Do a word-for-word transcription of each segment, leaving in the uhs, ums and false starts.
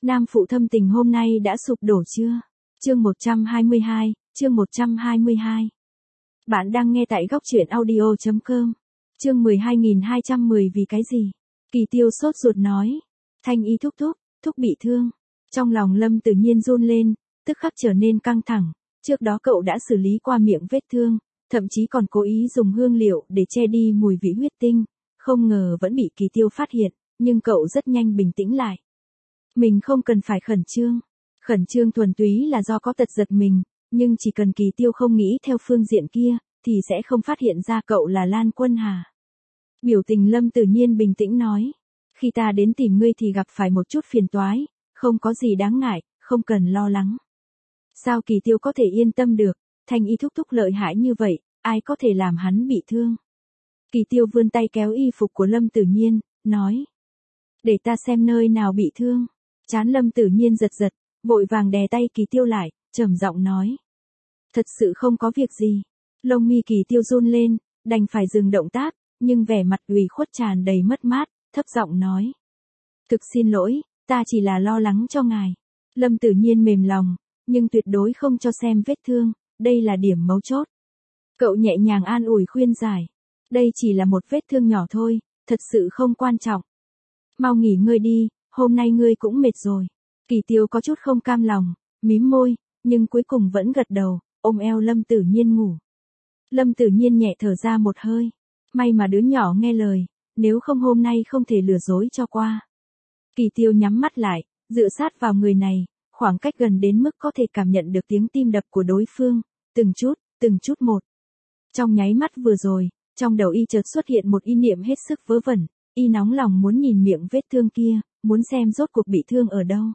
Nam phụ thâm tình hôm nay đã sụp đổ chưa? Chương một trăm hai mươi hai, chương một trăm hai mươi hai. Bạn đang nghe tại góc truyện audio chấm com. Chương mười hai nghìn hai trăm mười vì cái gì? Kỳ Tiêu sốt ruột nói. Thanh Y thúc thúc, thúc bị thương. Trong lòng Lâm Tử Nhiên run lên, tức khắc trở nên căng thẳng. Trước đó cậu đã xử lý qua miệng vết thương, thậm chí còn cố ý dùng hương liệu để che đi mùi vị huyết tinh. Không ngờ vẫn bị Kỳ Tiêu phát hiện, nhưng cậu rất nhanh bình tĩnh lại. Mình không cần phải khẩn trương. Khẩn trương thuần túy là do có tật giật mình, nhưng chỉ cần Kỳ Tiêu không nghĩ theo phương diện kia, thì sẽ không phát hiện ra cậu là Lan Quân Hà. Biểu tình Lâm Tử Nhiên bình tĩnh nói. Khi ta đến tìm ngươi thì gặp phải một chút phiền toái, không có gì đáng ngại, không cần lo lắng. Sao Kỳ Tiêu có thể yên tâm được, Thanh Y thúc thúc lợi hại như vậy, ai có thể làm hắn bị thương. Kỳ Tiêu vươn tay kéo y phục của Lâm Tử Nhiên, nói. Để ta xem nơi nào bị thương. Trán Lâm Tử Nhiên giật giật, vội vàng đè tay Kỳ Tiêu lại, trầm giọng nói. Thật sự không có việc gì. Lông mi Kỳ Tiêu run lên, đành phải dừng động tác, nhưng vẻ mặt ủy khuất tràn đầy mất mát, thấp giọng nói. Thực xin lỗi, ta chỉ là lo lắng cho ngài. Lâm Tử Nhiên mềm lòng, nhưng tuyệt đối không cho xem vết thương, đây là điểm mấu chốt. Cậu nhẹ nhàng an ủi khuyên giải. Đây chỉ là một vết thương nhỏ thôi, thật sự không quan trọng. Mau nghỉ ngơi đi, hôm nay ngươi cũng mệt rồi. Kỳ Tiêu có chút không cam lòng, mím môi, nhưng cuối cùng vẫn gật đầu, ôm eo Lâm Tử Nhiên ngủ. Lâm Tử Nhiên nhẹ thở ra một hơi. May mà đứa nhỏ nghe lời, nếu không hôm nay không thể lừa dối cho qua. Kỳ Tiêu nhắm mắt lại, dựa sát vào người này, khoảng cách gần đến mức có thể cảm nhận được tiếng tim đập của đối phương, từng chút, từng chút một. Trong nháy mắt vừa rồi, trong đầu y chợt xuất hiện một ý niệm hết sức vớ vẩn, y nóng lòng muốn nhìn miệng vết thương kia, muốn xem rốt cuộc bị thương ở đâu.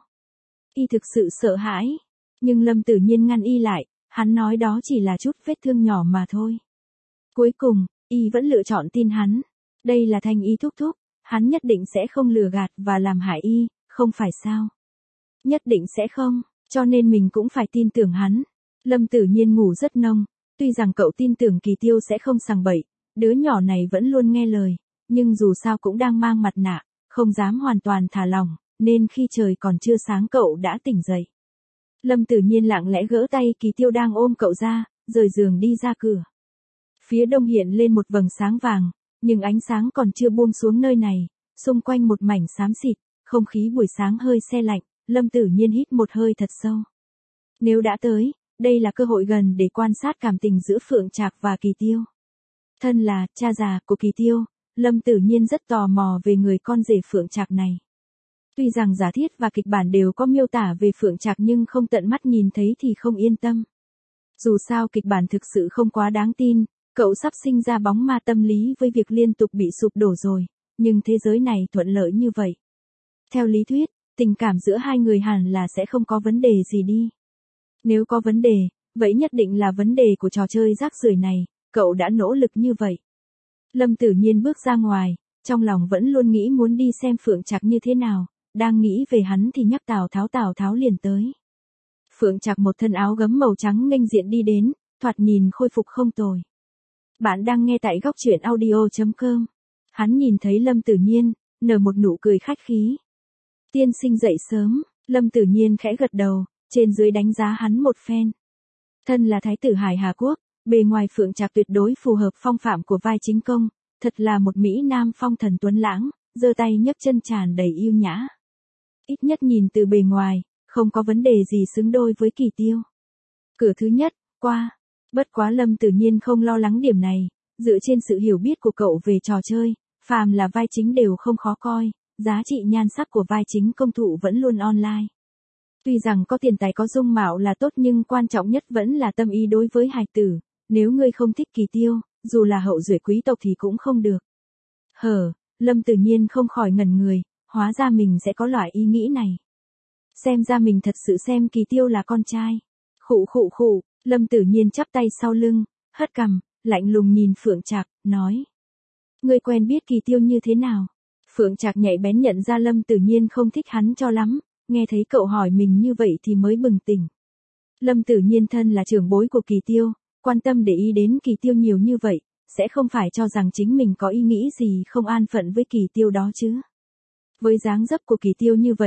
Y thực sự sợ hãi, nhưng Lâm Tử Nhiên ngăn y lại, hắn nói đó chỉ là chút vết thương nhỏ mà thôi. Cuối cùng, y vẫn lựa chọn tin hắn. Đây là Thanh Y thúc thúc, hắn nhất định sẽ không lừa gạt và làm hại y, không phải sao? Nhất định sẽ không, cho nên mình cũng phải tin tưởng hắn. Lâm Tử Nhiên ngủ rất nông, tuy rằng cậu tin tưởng Kỳ Tiêu sẽ không sằng bậy, đứa nhỏ này vẫn luôn nghe lời, nhưng dù sao cũng đang mang mặt nạ, không dám hoàn toàn thả lỏng, nên khi trời còn chưa sáng cậu đã tỉnh dậy. Lâm Tử Nhiên lặng lẽ gỡ tay Kỳ Tiêu đang ôm cậu ra, rời giường đi ra cửa. Phía đông hiện lên một vầng sáng vàng, nhưng ánh sáng còn chưa buông xuống nơi này, xung quanh một mảnh xám xịt, không khí buổi sáng hơi se lạnh, Lâm Tử Nhiên hít một hơi thật sâu. Nếu đã tới, đây là cơ hội gần để quan sát cảm tình giữa Phượng Trạc và Kỳ Tiêu. Thân là cha già của Kỳ Tiêu, Lâm Tử Nhiên rất tò mò về người con rể Phượng Trạc này. Tuy rằng giả thiết và kịch bản đều có miêu tả về Phượng Trạc nhưng không tận mắt nhìn thấy thì không yên tâm. Dù sao kịch bản thực sự không quá đáng tin, cậu sắp sinh ra bóng ma tâm lý với việc liên tục bị sụp đổ rồi, nhưng thế giới này thuận lợi như vậy. Theo lý thuyết, tình cảm giữa hai người hẳn là sẽ không có vấn đề gì đi. Nếu có vấn đề, vậy nhất định là vấn đề của trò chơi rác rưởi này, cậu đã nỗ lực như vậy. Lâm Tử Nhiên bước ra ngoài, trong lòng vẫn luôn nghĩ muốn đi xem Phượng Trạc như thế nào, đang nghĩ về hắn thì nhắc Tào Tháo Tào Tháo liền tới. Phượng Trạc một thân áo gấm màu trắng nghênh diện đi đến, thoạt nhìn khôi phục không tồi. Bạn đang nghe tại góc truyện audio chấm com. Hắn nhìn thấy Lâm Tử Nhiên, nở một nụ cười khách khí. Tiên sinh dậy sớm, Lâm Tử Nhiên khẽ gật đầu, trên dưới đánh giá hắn một phen. Thân là thái tử Hải Hà Quốc, bề ngoài Phượng Trạc tuyệt đối phù hợp phong phạm của vai chính công, thật là một mỹ nam phong thần tuấn lãng, giơ tay nhấc chân tràn đầy yêu nhã. Ít nhất nhìn từ bề ngoài, không có vấn đề gì xứng đôi với Kỳ Tiêu. Cửa thứ nhất, qua. Bất quá Lâm Tử Nhiên không lo lắng điểm này, dựa trên sự hiểu biết của cậu về trò chơi, phàm là vai chính đều không khó coi, giá trị nhan sắc của vai chính công thụ vẫn luôn online. Tuy rằng có tiền tài có dung mạo là tốt nhưng quan trọng nhất vẫn là tâm ý đối với hài tử, nếu ngươi không thích Kỳ Tiêu, dù là hậu duệ quý tộc thì cũng không được. Hờ, Lâm Tử Nhiên không khỏi ngẩn người, hóa ra mình sẽ có loại ý nghĩ này. Xem ra mình thật sự xem Kỳ Tiêu là con trai. Khụ khụ khụ, Lâm Tử Nhiên chắp tay sau lưng, hất cằm, lạnh lùng nhìn Phượng Trạc, nói. Ngươi quen biết Kỳ Tiêu như thế nào? Phượng Trạc nhạy bén nhận ra Lâm Tử Nhiên không thích hắn cho lắm, nghe thấy cậu hỏi mình như vậy thì mới bừng tỉnh. Lâm Tử Nhiên thân là trưởng bối của Kỳ Tiêu, quan tâm để ý đến Kỳ Tiêu nhiều như vậy, sẽ không phải cho rằng chính mình có ý nghĩ gì không an phận với Kỳ Tiêu đó chứ. Với dáng dấp của Kỳ Tiêu như vậy,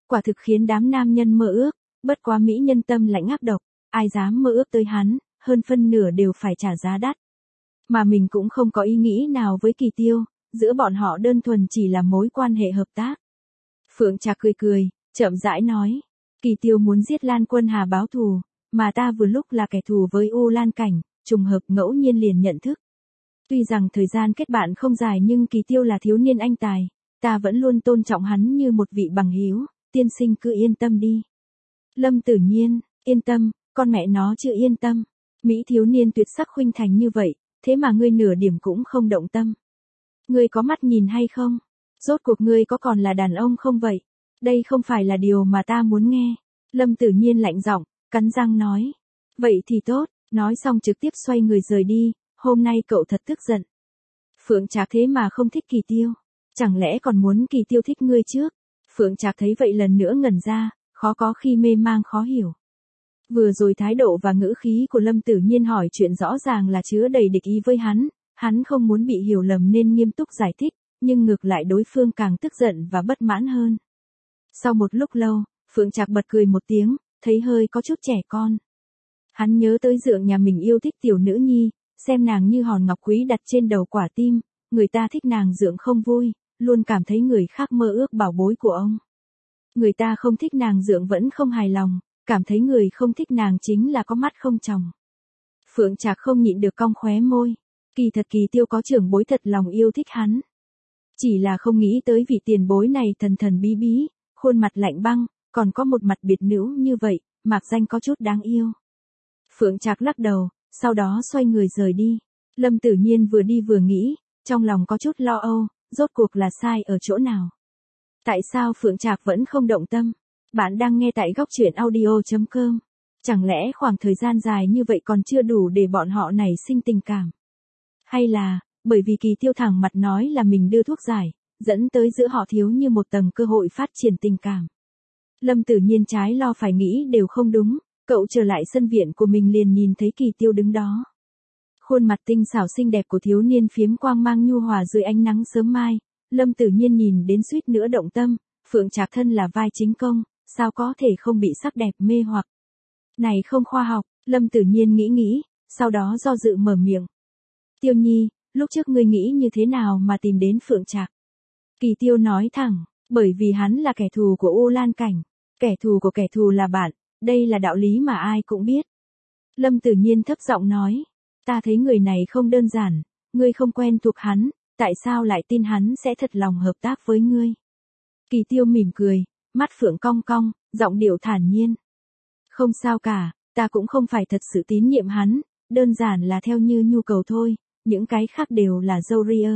quả thực khiến đám nam nhân mơ ước, bất quá mỹ nhân tâm lạnh ác độc, ai dám mơ ước tới hắn, hơn phân nửa đều phải trả giá đắt. Mà mình cũng không có ý nghĩ nào với Kỳ Tiêu, giữa bọn họ đơn thuần chỉ là mối quan hệ hợp tác. Phượng Trạc cười cười, chậm rãi nói, Kỳ Tiêu muốn giết Lan Quân Hà báo thù, mà ta vừa lúc là kẻ thù với U Lan Cảnh, trùng hợp ngẫu nhiên liền nhận thức. Tuy rằng thời gian kết bạn không dài nhưng Kỳ Tiêu là thiếu niên anh tài, ta vẫn luôn tôn trọng hắn như một vị bằng hữu, tiên sinh cứ yên tâm đi. Lâm Tử Nhiên, yên tâm, con mẹ nó chưa yên tâm. Mỹ thiếu niên tuyệt sắc khuynh thành như vậy, thế mà ngươi nửa điểm cũng không động tâm. Ngươi có mắt nhìn hay không? Rốt cuộc ngươi có còn là đàn ông không vậy? Đây không phải là điều mà ta muốn nghe. Lâm Tử Nhiên lạnh giọng, cắn răng nói. Vậy thì tốt, nói xong trực tiếp xoay người rời đi, hôm nay cậu thật tức giận. Phượng Trạc thế mà không thích Kỳ Tiêu. Chẳng lẽ còn muốn Kỳ Tiêu thích ngươi trước? Phượng Trạc thấy vậy lần nữa ngẩn ra, khó có khi mê mang khó hiểu. Vừa rồi thái độ và ngữ khí của Lâm Tử Nhiên hỏi chuyện rõ ràng là chứa đầy địch ý với hắn, hắn không muốn bị hiểu lầm nên nghiêm túc giải thích, nhưng ngược lại đối phương càng tức giận và bất mãn hơn. Sau một lúc lâu, Phượng Trạc bật cười một tiếng, thấy hơi có chút trẻ con. Hắn nhớ tới dượng nhà mình yêu thích tiểu nữ nhi, xem nàng như hòn ngọc quý đặt trên đầu quả tim, người ta thích nàng dượng không vui, luôn cảm thấy người khác mơ ước bảo bối của ông. Người ta không thích nàng dượng vẫn không hài lòng, cảm thấy người không thích nàng chính là có mắt không tròng. Phượng Trạc không nhịn được cong khóe môi, kỳ thật Kỳ Tiêu có trưởng bối thật lòng yêu thích hắn. Chỉ là không nghĩ tới vị tiền bối này thần thần bí bí, khuôn mặt lạnh băng, còn có một mặt biệt nữ như vậy, mạc danh có chút đáng yêu. Phượng Trạc lắc đầu, sau đó xoay người rời đi. Lâm Tử Nhiên vừa đi vừa nghĩ, trong lòng có chút lo âu, rốt cuộc là sai ở chỗ nào. Tại sao Phượng Trạc vẫn không động tâm? Bạn đang nghe tại góc truyện audio chấm com. Chẳng lẽ khoảng thời gian dài như vậy còn chưa đủ để bọn họ nảy sinh tình cảm? Hay là, bởi vì Kỳ Tiêu thẳng mặt nói là mình đưa thuốc giải, dẫn tới giữa họ thiếu như một tầng cơ hội phát triển tình cảm? Lâm Tử Nhiên trái lo phải nghĩ đều không đúng, cậu trở lại sân viện của mình liền nhìn thấy Kỳ Tiêu đứng đó. Khuôn mặt tinh xảo xinh đẹp của thiếu niên phiếm quang mang nhu hòa dưới ánh nắng sớm mai, Lâm Tử Nhiên nhìn đến suýt nữa động tâm, Phượng Trạc thân là vai chính công, sao có thể không bị sắc đẹp mê hoặc. Này không khoa học, Lâm Tử Nhiên nghĩ nghĩ, sau đó do dự mở miệng. Tiêu Nhi, lúc trước ngươi nghĩ như thế nào mà tìm đến Phượng Trạc? Kỳ Tiêu nói thẳng, bởi vì hắn là kẻ thù của U Lan Cảnh, kẻ thù của kẻ thù là bạn, đây là đạo lý mà ai cũng biết. Lâm Tử Nhiên thấp giọng nói, ta thấy người này không đơn giản, ngươi không quen thuộc hắn, tại sao lại tin hắn sẽ thật lòng hợp tác với ngươi? Kỳ Tiêu mỉm cười, mắt phượng cong cong, giọng điệu thản nhiên. Không sao cả, ta cũng không phải thật sự tín nhiệm hắn, đơn giản là theo như nhu cầu thôi, những cái khác đều là dâu ria.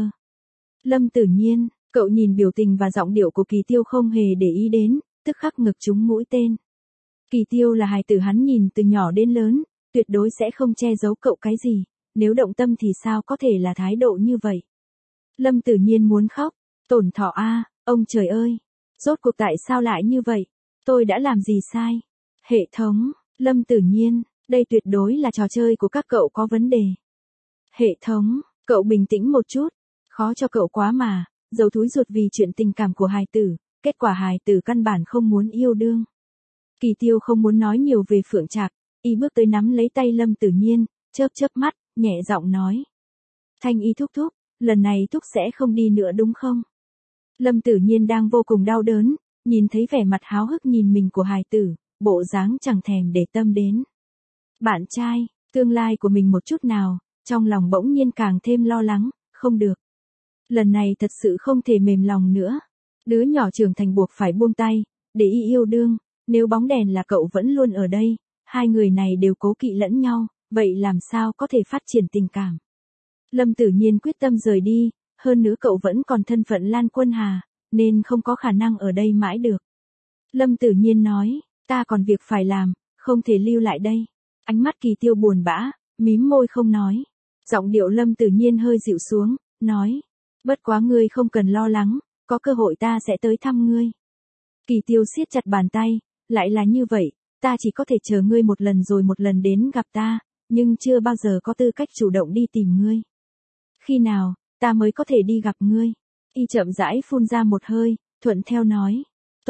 Lâm Tử Nhiên, cậu nhìn biểu tình và giọng điệu của Kỳ Tiêu không hề để ý đến, tức khắc ngực trúng mũi tên. Kỳ Tiêu là hài tử hắn nhìn từ nhỏ đến lớn, tuyệt đối sẽ không che giấu cậu cái gì, nếu động tâm thì sao có thể là thái độ như vậy. Lâm Tử Nhiên muốn khóc, tổn thọ a, ông trời ơi, rốt cuộc tại sao lại như vậy, tôi đã làm gì sai? Hệ thống, Lâm Tử Nhiên, đây tuyệt đối là trò chơi của các cậu có vấn đề. Hệ thống, cậu bình tĩnh một chút, khó cho cậu quá mà, giấu thúi ruột vì chuyện tình cảm của hài tử, kết quả hài tử căn bản không muốn yêu đương. Kỳ Tiêu không muốn nói nhiều về Phượng Trạc, y bước tới nắm lấy tay Lâm Tử Nhiên, chớp chớp mắt, nhẹ giọng nói. Thanh y thúc thúc, lần này thúc sẽ không đi nữa đúng không? Lâm Tử Nhiên đang vô cùng đau đớn, nhìn thấy vẻ mặt háo hức nhìn mình của hài tử, bộ dáng chẳng thèm để tâm đến. Bạn trai, tương lai của mình một chút nào, trong lòng bỗng nhiên càng thêm lo lắng, không được. Lần này thật sự không thể mềm lòng nữa. Đứa nhỏ trưởng thành buộc phải buông tay, để y yêu đương, nếu bóng đèn là cậu vẫn luôn ở đây, hai người này đều cố kỵ lẫn nhau, vậy làm sao có thể phát triển tình cảm. Lâm Tử Nhiên quyết tâm rời đi, hơn nữa cậu vẫn còn thân phận Lan Quân Hà, nên không có khả năng ở đây mãi được. Lâm Tử Nhiên nói, ta còn việc phải làm, không thể lưu lại đây. Ánh mắt Kỳ Tiêu buồn bã, mím môi không nói. Giọng điệu Lâm Tử Nhiên hơi dịu xuống, nói, bất quá ngươi không cần lo lắng, có cơ hội ta sẽ tới thăm ngươi. Kỳ Tiêu siết chặt bàn tay, lại là như vậy, ta chỉ có thể chờ ngươi một lần rồi một lần đến gặp ta, nhưng chưa bao giờ có tư cách chủ động đi tìm ngươi. Khi nào, ta mới có thể đi gặp ngươi? Y chậm rãi phun ra một hơi, thuận theo nói. Tốt,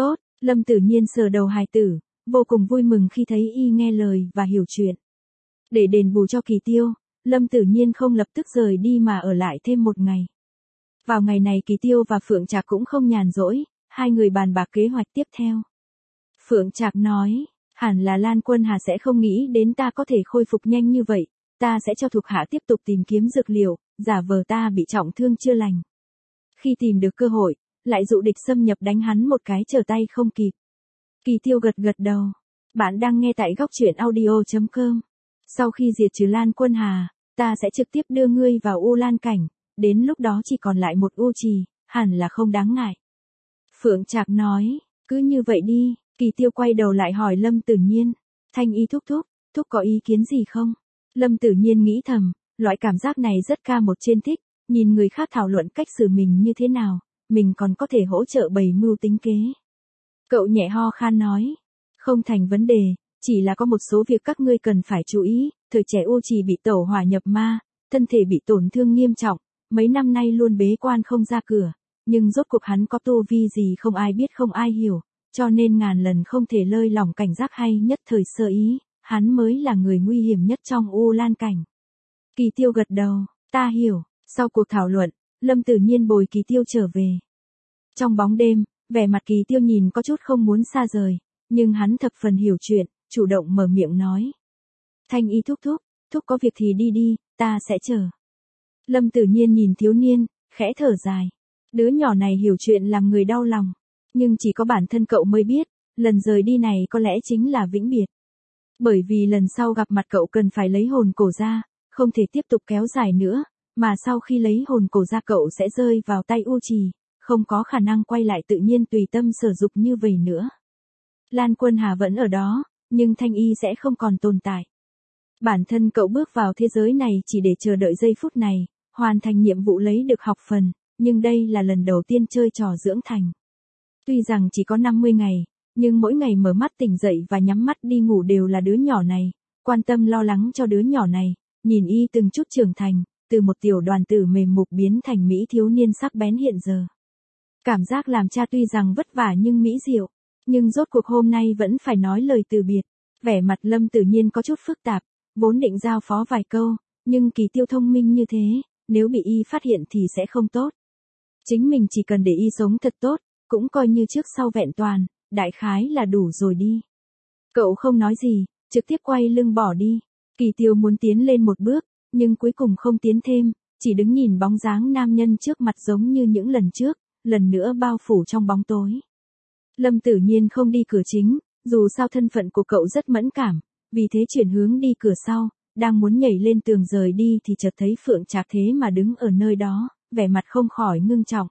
Lâm Tử Nhiên sờ đầu hài tử, vô cùng vui mừng khi thấy y nghe lời và hiểu chuyện. Để đền bù cho Kỳ Tiêu, Lâm Tử Nhiên không lập tức rời đi mà ở lại thêm một ngày. Vào ngày này Kỳ Tiêu và Phượng Trạc cũng không nhàn rỗi, hai người bàn bạc kế hoạch tiếp theo. Phượng Trạc nói, hẳn là Lan Quân Hà sẽ không nghĩ đến ta có thể khôi phục nhanh như vậy, ta sẽ cho thuộc hạ tiếp tục tìm kiếm dược liệu, giả vờ ta bị trọng thương chưa lành. Khi tìm được cơ hội, lại dụ địch xâm nhập đánh hắn một cái trở tay không kịp. Kỳ Tiêu gật gật đầu. Bạn đang nghe tại góc truyện audio chấm com. Sau khi diệt trừ Lan Quân Hà, ta sẽ trực tiếp đưa ngươi vào U Lan cảnh, đến lúc đó chỉ còn lại một U Trì, hẳn là không đáng ngại. Phượng Trạc nói, cứ như vậy đi. Kỳ Tiêu quay đầu lại hỏi Lâm Tử Nhiên, Thanh Y thúc thúc, thúc có ý kiến gì không? Lâm Tử Nhiên nghĩ thầm, loại cảm giác này rất ca một trên thích, nhìn người khác thảo luận cách xử mình như thế nào, mình còn có thể hỗ trợ bày mưu tính kế. Cậu nhẹ ho khan nói, không thành vấn đề, chỉ là có một số việc các ngươi cần phải chú ý, thời trẻ U Trì bị tẩu hỏa nhập ma, thân thể bị tổn thương nghiêm trọng, mấy năm nay luôn bế quan không ra cửa, nhưng rốt cuộc hắn có tu vi gì không ai biết không ai hiểu, cho nên ngàn lần không thể lơi lỏng cảnh giác hay nhất thời sơ ý, hắn mới là người nguy hiểm nhất trong U Lan cảnh. Kỳ Tiêu gật đầu, ta hiểu. Sau cuộc thảo luận, Lâm Tử Nhiên bồi Kỳ Tiêu trở về. Trong bóng đêm, vẻ mặt Kỳ Tiêu nhìn có chút không muốn xa rời, nhưng hắn thập phần hiểu chuyện, chủ động mở miệng nói. Thanh Y thúc thúc, thúc có việc thì đi đi, ta sẽ chờ. Lâm Tử Nhiên nhìn thiếu niên, khẽ thở dài. Đứa nhỏ này hiểu chuyện làm người đau lòng, nhưng chỉ có bản thân cậu mới biết, lần rời đi này có lẽ chính là vĩnh biệt. Bởi vì lần sau gặp mặt cậu cần phải lấy hồn cổ ra, không thể tiếp tục kéo dài nữa, mà sau khi lấy hồn cổ ra cậu sẽ rơi vào tay U Trì, không có khả năng quay lại tự nhiên tùy tâm sở dục như vậy nữa. Lan Quân Hà vẫn ở đó, nhưng Thanh Y sẽ không còn tồn tại. Bản thân cậu bước vào thế giới này chỉ để chờ đợi giây phút này, hoàn thành nhiệm vụ lấy được học phần, nhưng đây là lần đầu tiên chơi trò dưỡng thành. Tuy rằng chỉ có năm mươi ngày, nhưng mỗi ngày mở mắt tỉnh dậy và nhắm mắt đi ngủ đều là đứa nhỏ này, quan tâm lo lắng cho đứa nhỏ này, nhìn y từng chút trưởng thành, từ một tiểu đoàn tử mềm mục biến thành mỹ thiếu niên sắc bén hiện giờ. Cảm giác làm cha tuy rằng vất vả nhưng mỹ diệu, nhưng rốt cuộc hôm nay vẫn phải nói lời từ biệt. Vẻ mặt Lâm Tử Nhiên có chút phức tạp, vốn định giao phó vài câu, nhưng Kỳ Tiêu thông minh như thế, nếu bị y phát hiện thì sẽ không tốt. Chính mình chỉ cần để y sống thật tốt, cũng coi như trước sau vẹn toàn, đại khái là đủ rồi đi. Cậu không nói gì, trực tiếp quay lưng bỏ đi. Kỳ Tiêu muốn tiến lên một bước, nhưng cuối cùng không tiến thêm, chỉ đứng nhìn bóng dáng nam nhân trước mặt giống như những lần trước, lần nữa bao phủ trong bóng tối. Lâm Tử Nhiên không đi cửa chính, dù sao thân phận của cậu rất mẫn cảm, vì thế chuyển hướng đi cửa sau, đang muốn nhảy lên tường rời đi thì chợt thấy Phượng Trạc thế mà đứng ở nơi đó, vẻ mặt không khỏi ngưng trọng.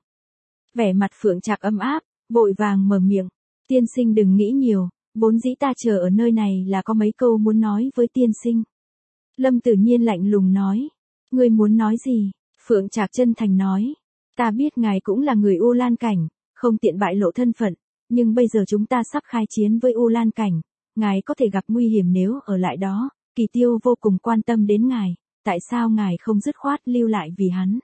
Vẻ mặt Phượng Trạc ấm áp, vội vàng mở miệng, tiên sinh đừng nghĩ nhiều, vốn dĩ ta chờ ở nơi này là có mấy câu muốn nói với tiên sinh. Lâm Tử Nhiên lạnh lùng nói, ngươi muốn nói gì? Phượng Trạc chân thành nói, ta biết ngài cũng là người U Lan cảnh, không tiện bại lộ thân phận, nhưng bây giờ chúng ta sắp khai chiến với U Lan cảnh, ngài có thể gặp nguy hiểm nếu ở lại đó, Kỳ Tiêu vô cùng quan tâm đến ngài, tại sao ngài không dứt khoát lưu lại vì hắn?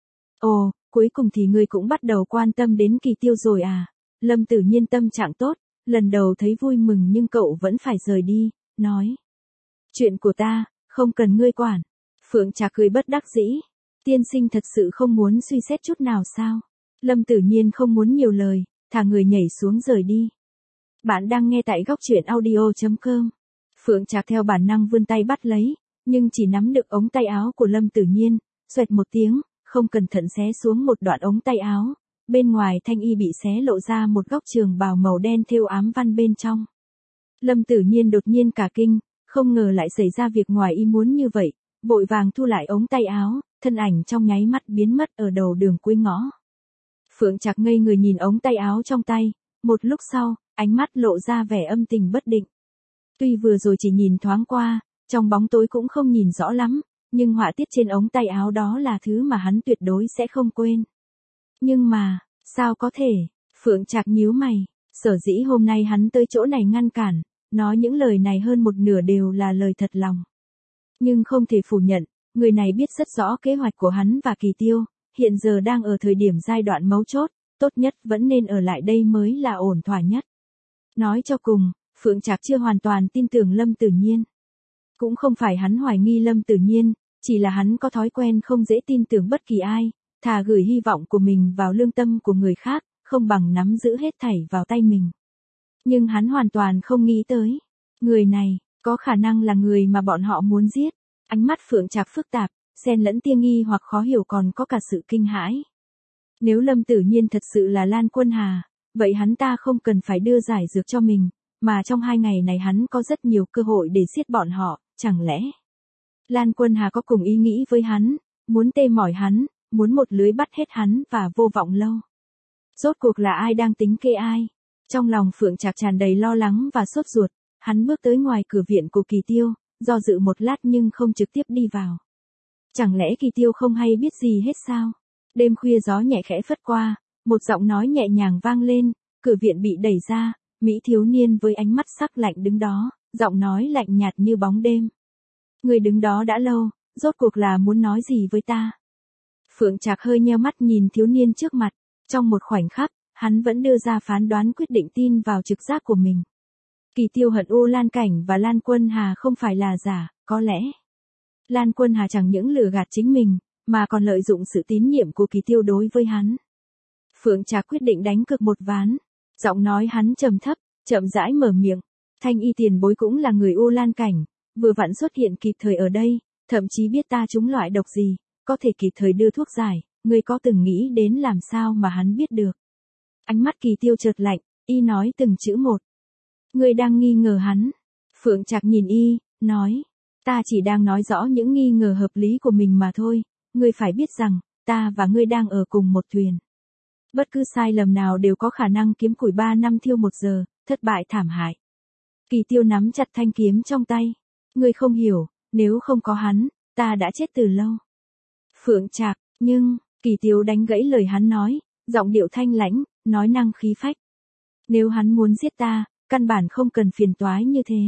Ồ, cuối cùng thì ngươi cũng bắt đầu quan tâm đến Kỳ Tiêu rồi à? Lâm Tử Nhiên tâm trạng tốt, lần đầu thấy vui mừng nhưng cậu vẫn phải rời đi, nói. Chuyện của ta, không cần ngươi quản. Phượng Trạc cười bất đắc dĩ. Tiên sinh thật sự không muốn suy xét chút nào sao? Lâm Tử Nhiên không muốn nhiều lời, thả người nhảy xuống rời đi. Bạn đang nghe tại góc truyện audio chấm com. Phượng Trạc theo bản năng vươn tay bắt lấy, nhưng chỉ nắm được ống tay áo của Lâm Tử Nhiên, xoẹt một tiếng, không cẩn thận xé xuống một đoạn ống tay áo. Bên ngoài Thanh Y bị xé lộ ra một góc trường bào màu đen thêu ám văn bên trong. Lâm Tử Nhiên đột nhiên cả kinh, không ngờ lại xảy ra việc ngoài ý muốn như vậy, vội vàng thu lại ống tay áo, thân ảnh trong nháy mắt biến mất ở đầu đường cuối ngõ. Phượng Trạc ngây người nhìn ống tay áo trong tay, một lúc sau, ánh mắt lộ ra vẻ âm tình bất định. Tuy vừa rồi chỉ nhìn thoáng qua, trong bóng tối cũng không nhìn rõ lắm, nhưng họa tiết trên ống tay áo đó là thứ mà hắn tuyệt đối sẽ không quên. Nhưng mà, sao có thể? Phượng Trạc nhíu mày, sở dĩ hôm nay hắn tới chỗ này ngăn cản, nói những lời này hơn một nửa đều là lời thật lòng. Nhưng không thể phủ nhận, người này biết rất rõ kế hoạch của hắn và Kỳ Tiêu, hiện giờ đang ở thời điểm giai đoạn mấu chốt, tốt nhất vẫn nên ở lại đây mới là ổn thỏa nhất. Nói cho cùng, Phượng Trạc chưa hoàn toàn tin tưởng Lâm Tử Nhiên. Cũng không phải hắn hoài nghi Lâm Tử Nhiên, chỉ là hắn có thói quen không dễ tin tưởng bất kỳ ai, thà gửi hy vọng của mình vào lương tâm của người khác, không bằng nắm giữ hết thảy vào tay mình. Nhưng hắn hoàn toàn không nghĩ tới, người này, có khả năng là người mà bọn họ muốn giết. Ánh mắt Phượng Trạc phức tạp, xen lẫn tia nghi hoặc khó hiểu còn có cả sự kinh hãi. Nếu Lâm Tử Nhiên thật sự là Lan Quân Hà, vậy hắn ta không cần phải đưa giải dược cho mình, mà trong hai ngày này hắn có rất nhiều cơ hội để giết bọn họ, chẳng lẽ Lan Quân Hà có cùng ý nghĩ với hắn, muốn tê mỏi hắn, muốn một lưới bắt hết hắn và vô vọng lâu. Rốt cuộc là ai đang tính kế ai? Trong lòng Phượng Trạc tràn đầy lo lắng và sốt ruột, hắn bước tới ngoài cửa viện của Kỳ Tiêu, do dự một lát nhưng không trực tiếp đi vào. Chẳng lẽ Kỳ Tiêu không hay biết gì hết sao? Đêm khuya gió nhẹ khẽ phất qua, một giọng nói nhẹ nhàng vang lên, cửa viện bị đẩy ra, Mỹ thiếu niên với ánh mắt sắc lạnh đứng đó, giọng nói lạnh nhạt như bóng đêm. Người đứng đó đã lâu, rốt cuộc là muốn nói gì với ta? Phượng Trạc hơi nheo mắt nhìn thiếu niên trước mặt, trong một khoảnh khắc, hắn vẫn đưa ra phán đoán quyết định tin vào trực giác của mình. Kỳ Tiêu hận U Lan Cảnh và Lan Quân Hà không phải là giả, có lẽ Lan Quân Hà chẳng những lừa gạt chính mình, mà còn lợi dụng sự tín nhiệm của Kỳ Tiêu đối với hắn. Phượng Trạc quyết định đánh cược một ván. Giọng nói hắn trầm thấp, chậm rãi mở miệng. Thanh y tiền bối cũng là người U Lan Cảnh, vừa vặn xuất hiện kịp thời ở đây, thậm chí biết ta trúng loại độc gì, có thể kịp thời đưa thuốc giải, ngươi có từng nghĩ đến làm sao mà hắn biết được. Ánh mắt Kỳ Tiêu chợt lạnh, y nói từng chữ một. Ngươi đang nghi ngờ hắn. Phượng Trạc nhìn y, nói, ta chỉ đang nói rõ những nghi ngờ hợp lý của mình mà thôi, ngươi phải biết rằng, ta và ngươi đang ở cùng một thuyền. Bất cứ sai lầm nào đều có khả năng kiếm củi ba năm thiêu một giờ, thất bại thảm hại. Kỳ Tiêu nắm chặt thanh kiếm trong tay. Ngươi không hiểu, nếu không có hắn, ta đã chết từ lâu. Phượng Trạc, nhưng, Kỳ Tiêu đánh gãy lời hắn nói, giọng điệu thanh lãnh, nói năng khí phách. Nếu hắn muốn giết ta, căn bản không cần phiền toái như thế.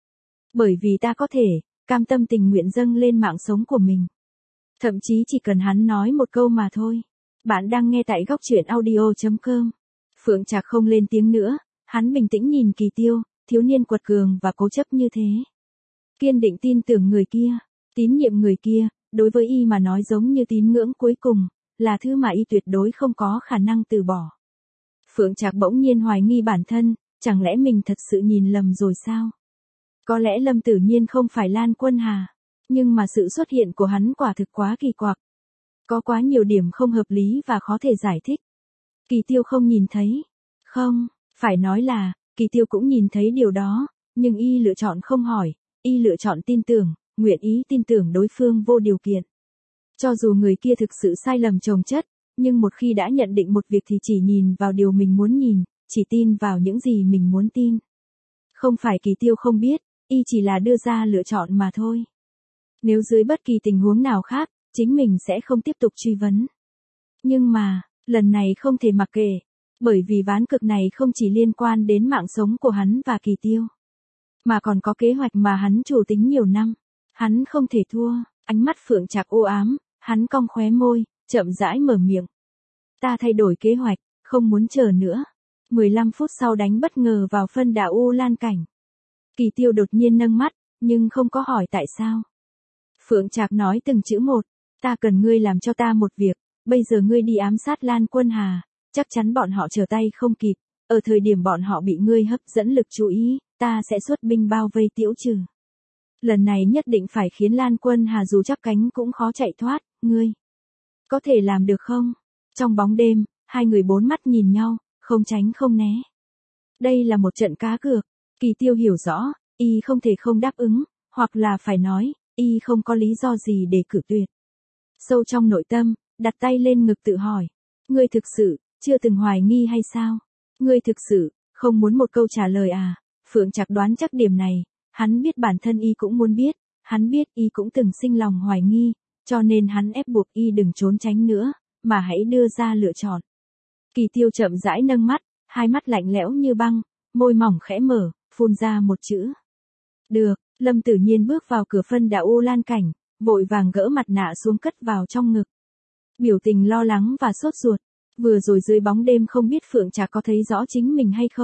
Bởi vì ta có thể, cam tâm tình nguyện dâng lên mạng sống của mình. Thậm chí chỉ cần hắn nói một câu mà thôi. Bạn đang nghe tại góc truyện audio chấm com. Phượng Trạc không lên tiếng nữa, hắn bình tĩnh nhìn Kỳ Tiêu, thiếu niên quật cường và cố chấp như thế. Kiên định tin tưởng người kia, tín nhiệm người kia, đối với y mà nói giống như tín ngưỡng cuối cùng, là thứ mà y tuyệt đối không có khả năng từ bỏ. Phượng Trạc bỗng nhiên hoài nghi bản thân, chẳng lẽ mình thật sự nhìn lầm rồi sao? Có lẽ Lâm Tử Nhiên không phải Lan Quân Hà, nhưng mà sự xuất hiện của hắn quả thực quá kỳ quặc. Có quá nhiều điểm không hợp lý và khó thể giải thích. Kỳ Tiêu không nhìn thấy. Không, phải nói là, Kỳ Tiêu cũng nhìn thấy điều đó, nhưng y lựa chọn không hỏi, y lựa chọn tin tưởng, nguyện ý tin tưởng đối phương vô điều kiện. Cho dù người kia thực sự sai lầm chồng chất, nhưng một khi đã nhận định một việc thì chỉ nhìn vào điều mình muốn nhìn, chỉ tin vào những gì mình muốn tin. Không phải Kỳ Tiêu không biết, y chỉ là đưa ra lựa chọn mà thôi. Nếu dưới bất kỳ tình huống nào khác, chính mình sẽ không tiếp tục truy vấn. Nhưng mà, lần này không thể mặc kệ, bởi vì ván cực này không chỉ liên quan đến mạng sống của hắn và Kỳ Tiêu, mà còn có kế hoạch mà hắn chủ tính nhiều năm. Hắn không thể thua, ánh mắt Phượng Trạc u ám, hắn cong khóe môi, chậm rãi mở miệng. Ta thay đổi kế hoạch, không muốn chờ nữa. mười lăm phút sau đánh bất ngờ vào phân đà U Lan Cảnh. Kỳ Tiêu đột nhiên nâng mắt, nhưng không có hỏi tại sao. Phượng Trạc nói từng chữ một. Ta cần ngươi làm cho ta một việc, bây giờ ngươi đi ám sát Lan Quân Hà, chắc chắn bọn họ trở tay không kịp, ở thời điểm bọn họ bị ngươi hấp dẫn lực chú ý, ta sẽ xuất binh bao vây tiễu trừ. Lần này nhất định phải khiến Lan Quân Hà dù chắp cánh cũng khó chạy thoát, ngươi có thể làm được không? Trong bóng đêm, hai người bốn mắt nhìn nhau, không tránh không né. Đây là một trận cá cược, Kỳ Tiêu hiểu rõ, y không thể không đáp ứng, hoặc là phải nói, y không có lý do gì để cử tuyệt. Sâu trong nội tâm, đặt tay lên ngực tự hỏi, ngươi thực sự, chưa từng hoài nghi hay sao? Ngươi thực sự, không muốn một câu trả lời à? Phượng Trạc đoán chắc điểm này, hắn biết bản thân y cũng muốn biết, hắn biết y cũng từng sinh lòng hoài nghi, cho nên hắn ép buộc y đừng trốn tránh nữa, mà hãy đưa ra lựa chọn. Kỳ Tiêu chậm rãi nâng mắt, hai mắt lạnh lẽo như băng, môi mỏng khẽ mở, phun ra một chữ. Được, Lâm Tử Nhiên bước vào cửa phân đà U Lan Cảnh, vội vàng gỡ mặt nạ xuống cất vào trong ngực. Biểu tình lo lắng và sốt ruột, vừa rồi dưới bóng đêm không biết Phượng Trạc có thấy rõ chính mình hay không,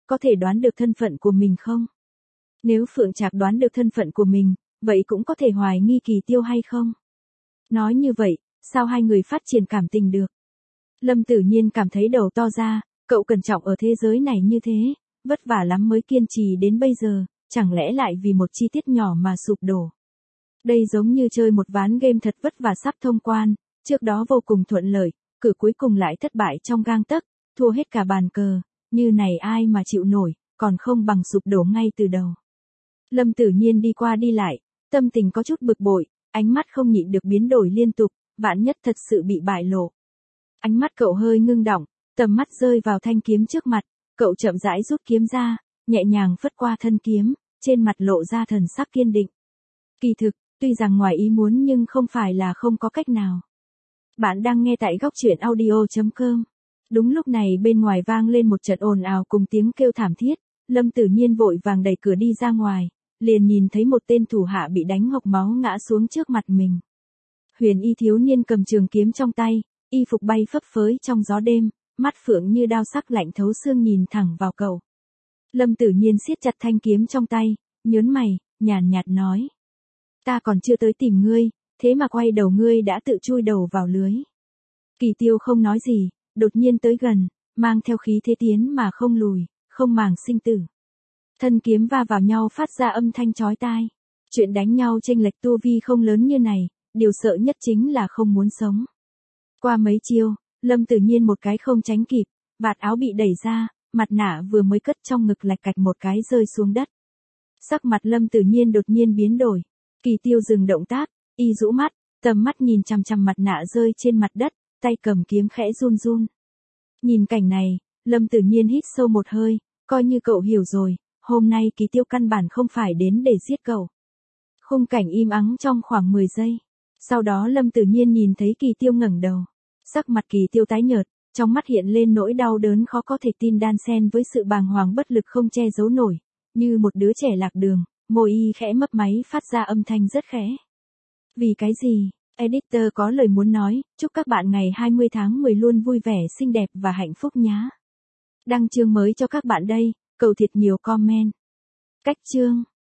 có thể đoán được thân phận của mình không? Nếu Phượng Trạc đoán được thân phận của mình, vậy cũng có thể hoài nghi Kỳ Tiêu hay không? Nói như vậy, sao hai người phát triển cảm tình được? Lâm Tử Nhiên cảm thấy đầu to ra, cậu cẩn trọng ở thế giới này như thế, vất vả lắm mới kiên trì đến bây giờ, chẳng lẽ lại vì một chi tiết nhỏ mà sụp đổ. Đây giống như chơi một ván game thật vất vả sắp thông quan, trước đó vô cùng thuận lợi, cử cuối cùng lại thất bại trong gang tấc, thua hết cả bàn cờ, như này ai mà chịu nổi, còn không bằng sụp đổ ngay từ đầu. Lâm Tử Nhiên đi qua đi lại, tâm tình có chút bực bội, ánh mắt không nhịn được biến đổi liên tục, vạn nhất thật sự bị bại lộ. Ánh mắt cậu hơi ngưng đọng, tầm mắt rơi vào thanh kiếm trước mặt, cậu chậm rãi rút kiếm ra, nhẹ nhàng phất qua thân kiếm, trên mặt lộ ra thần sắc kiên định. Kỳ thực, tuy rằng ngoài ý muốn nhưng không phải là không có cách nào. Bạn đang nghe tại góc truyện audio chấm com. Đúng lúc này bên ngoài vang lên một trận ồn ào cùng tiếng kêu thảm thiết, Lâm Tử Nhiên vội vàng đẩy cửa đi ra ngoài, liền nhìn thấy một tên thủ hạ bị đánh hộc máu ngã xuống trước mặt mình. Huyền y thiếu niên cầm trường kiếm trong tay, y phục bay phấp phới trong gió đêm, mắt phượng như đao sắc lạnh thấu xương nhìn thẳng vào cậu. Lâm Tử Nhiên siết chặt thanh kiếm trong tay, nhớn mày, nhàn nhạt nói. Ta còn chưa tới tìm ngươi, thế mà quay đầu ngươi đã tự chui đầu vào lưới. Kỳ Tiêu không nói gì, đột nhiên tới gần, mang theo khí thế tiến mà không lùi, không màng sinh tử. Thân kiếm va vào nhau phát ra âm thanh chói tai. Chuyện đánh nhau chênh lệch tu vi không lớn như này, điều sợ nhất chính là không muốn sống. Qua mấy chiêu, Lâm Tử Nhiên một cái không tránh kịp, vạt áo bị đẩy ra, mặt nạ vừa mới cất trong ngực lạch cạch một cái rơi xuống đất. Sắc mặt Lâm Tử Nhiên đột nhiên biến đổi. Kỳ Tiêu dừng động tác, y rũ mắt, tầm mắt nhìn chằm chằm mặt nạ rơi trên mặt đất, tay cầm kiếm khẽ run run. Nhìn cảnh này, Lâm Tử Nhiên hít sâu một hơi, coi như cậu hiểu rồi, hôm nay Kỳ Tiêu căn bản không phải đến để giết cậu. Khung cảnh im ắng trong khoảng mười giây. Sau đó Lâm Tử Nhiên nhìn thấy Kỳ Tiêu ngẩng đầu. Sắc mặt Kỳ Tiêu tái nhợt, trong mắt hiện lên nỗi đau đớn khó có thể tin đan xen với sự bàng hoàng bất lực không che giấu nổi, như một đứa trẻ lạc đường, môi y khẽ mấp máy phát ra âm thanh rất khẽ. Vì cái gì? Editor có lời muốn nói, chúc các bạn ngày hai mươi tháng mười luôn vui vẻ xinh đẹp và hạnh phúc nhá. Đăng chương mới cho các bạn đây, cầu thiệt nhiều comment. Cách chương